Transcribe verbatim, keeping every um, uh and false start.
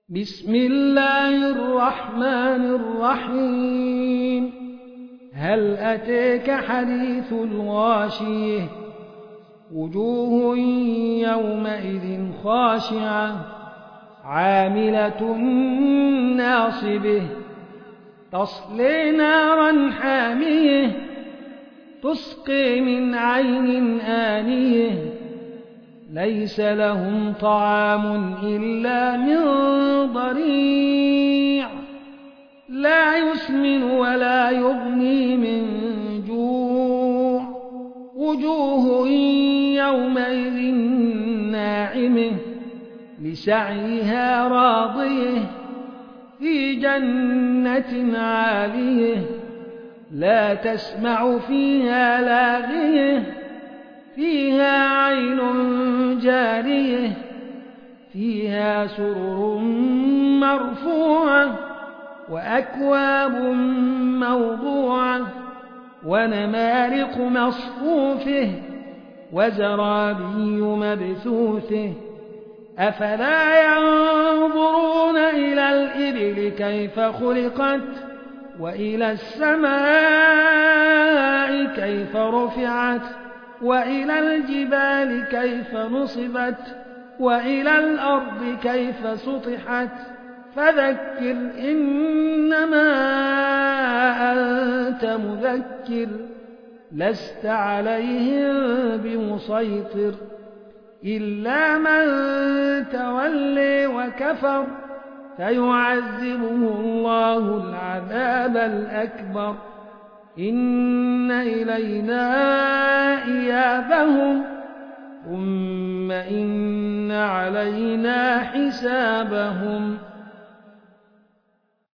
بسم الله الرحمن الرحيم هل أتاك حديث الغاشية وجوه يومئذ خاشعة عاملة ناصبة تصلي نارا حامية تسقي من عين آنية ليس لهم طعام إلا من ضريع لا يسمن ولا يغني من جوع وجوه يومئذ ناعمة لسعيها راضية في جنة عالية لا تسمع فيها لاغية فيها عين جارية فيها سرر مرفوعة وأكواب موضوعة ونمارق مصفوفة وزرابي مبثوثة أفلا ينظرون إلى الإبل كيف خلقت وإلى السماء كيف رفعت وإلى الجبال كيف نصبت وإلى الأرض كيف سطحت فذكر إنما أنت مذكر لست عليهم بمسيطر إلا من تولي وكفر فيعذبه الله العذاب الأكبر إن إلينا إيابهم ثم إن علينا حسابهم